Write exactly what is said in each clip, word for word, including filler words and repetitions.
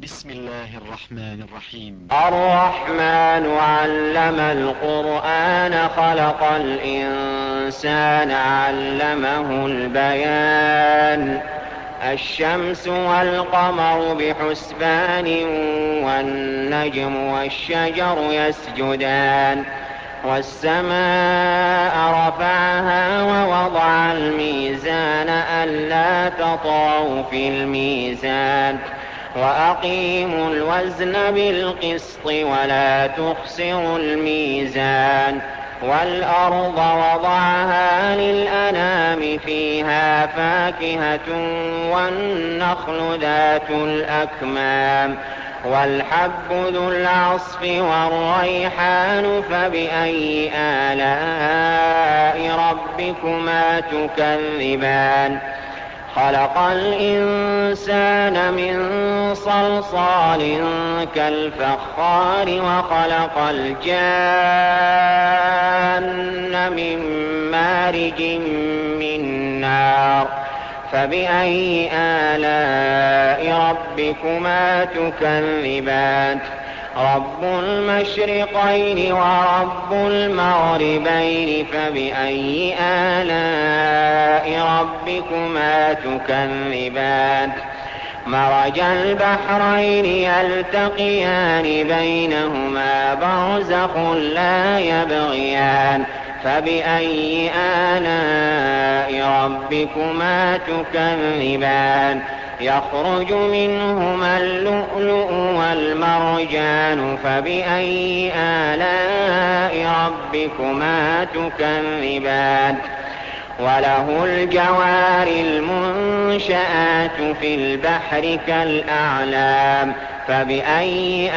بسم الله الرحمن الرحيم. الرحمن علم القرآن خلق الإنسان علمه البيان الشمس والقمر بحسبان والنجم والشجر يسجدان والسماء رفعها ووضع الميزان ألا تطغوا في الميزان وأقيموا الوزن بالقسط ولا تخسروا الميزان والأرض وضعها للأنام فيها فاكهة والنخل ذات الأكمام والحب ذو العصف والريحان فبأي آلاء ربكما تكذبان خلق الإنسان من صلصال كالفخار وخلق الجان من مارج من نار فبأي آلاء ربكما تكذبان رب المشرقين ورب المغربين فبأي آلاء ربكما تكذبان مرج البحرين يلتقيان بينهما برزخ لا يبغيان فبأي آلاء ربكما تكذبان يخرج منهما اللؤلؤ والمرجان فبأي آلاء ربكما تكذبان وله الجوار المنشآت في البحر كالأعلام فبأي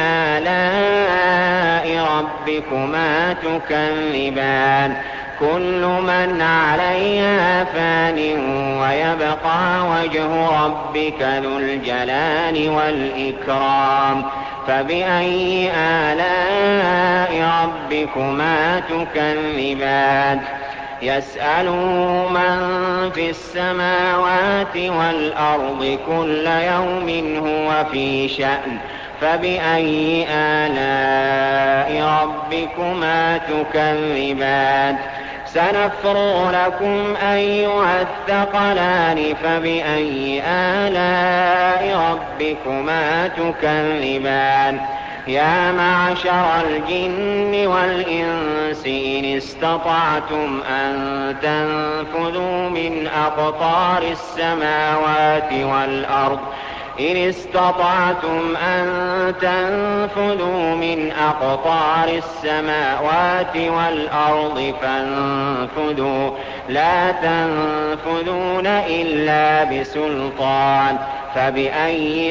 آلاء ربكما تكذبان كل من عليها فان ويبقى وجه ربك ذو الجلال والإكرام فبأي آلاء ربكما تكذبان يسأله من في السماوات والأرض كل يوم هو في شأن فبأي آلاء ربكما تكذبان سنفرغ لكم أيها الثقلان فبأي آلاء ربكما تكذبان يا معشر الجن والإنس إن استطعتم أن تنفذوا من أقطار السماوات والأرض إن استطعتم أن تنفذوا من أقطار السماوات والأرض فانفذوا لا تنفذون إلا بسلطان فبأي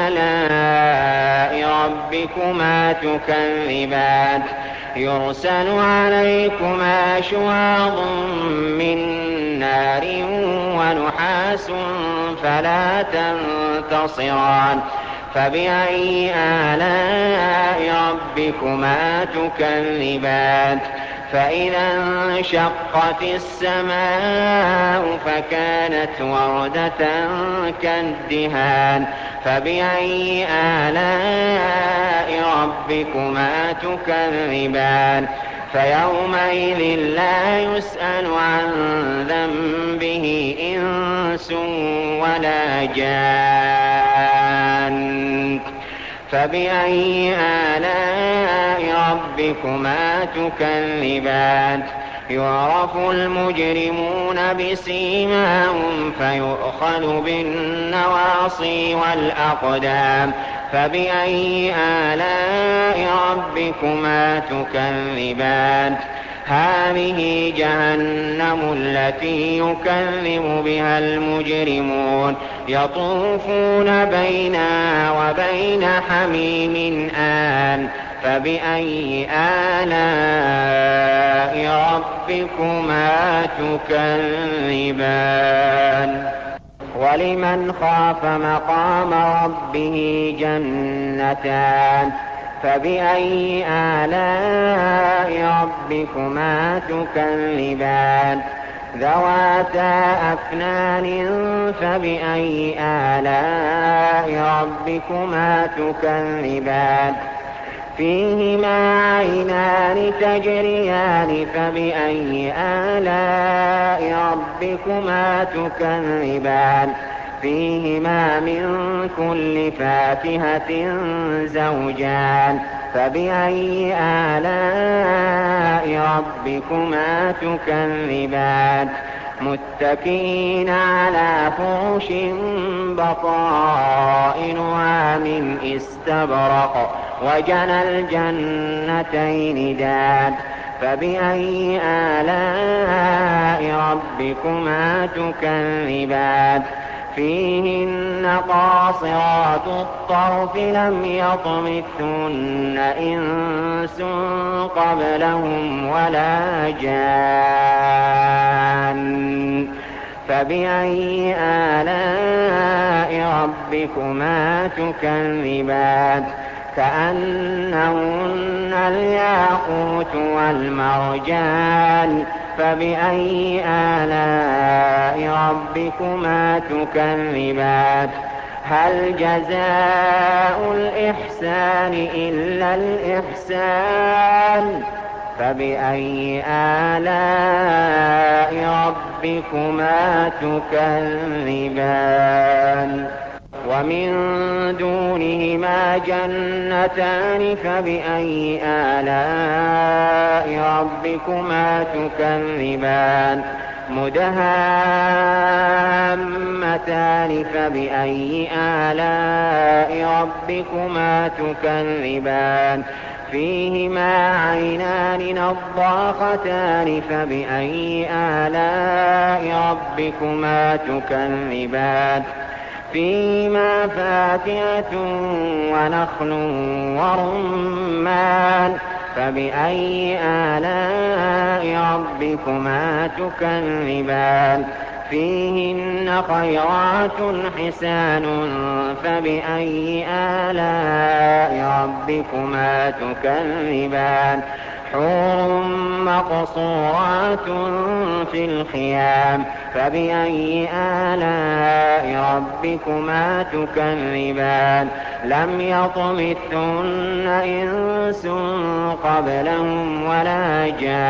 آلاء ربكما تكذبان يرسل عليكما شواظ من نار ونحاس فلا تنتصران فبأي آلاء ربكما تكذبان فإذا انشقت السماء فكانت وردة كالدهان فبأي آلاء ربكما تكذبان فيومئذ لا يسأل عن ذنبه إنس ولا جان فبأي آلاء ربكما تكذبان يعرف المجرمون بسيماهم فيؤخذ بالنواصي والأقدام فبأي آلاء ربكما تكذبان هذه جهنم التي يكذب بها المجرمون يطوفون بينها وبين حميم آن فبأي آلاء ربكما تكذبان ولمن خاف مقام ربه جنتان فبأي آلاء ربكما تكذبان ذواتا أفنان فبأي آلاء ربكما تكذبان فيهما عينان تجريان فبأي آلاء ربكما تكذبان فيهما من كل فاكهة زوجان فبأي آلاء ربكما تكذبان متكئين على فرش بطائنها من استبرق وجنى الجنتين دان فبأي آلاء ربكما تكذبان فيهن قاصرات الطرف لم يطمثهن إنس قبلهم ولا جان فبأي آلاء ربكما تكذبان كأنهن الياقوت والمرجان فبأي آلاء ربكما تكذبان هل جزاء الإحسان إلا الإحسان فبأي آلاء ربكما تكذبان ومن دونهما جنتان فبأي آلاء ربكما تكذبان مدهامتان فبأي آلاء ربكما تكذبان فيهما عينان نضاختان فبأي آلاء ربكما تكذبان فيهما فاكهة ونخل ورمان فبأي آلاء ربكما تكذبان فيهن خيرات حسان فبأي آلاء ربكما تكذبان حور مقصورات في الخيام فبأي آلاء ربكما تكذبان لم يطمثهن إنس قبلهم ولا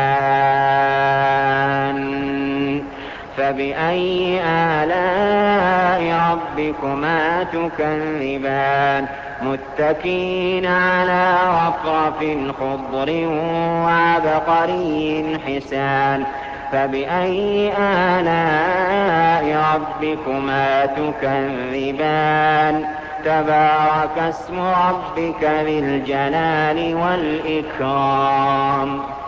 جان فبأي آلاء ربكما تكذبان متكئين على رفرف خضر وعبقري حسان فبأي آلاء ربكما تكذبان تبارك اسم ربك ذي الجلال والإكرام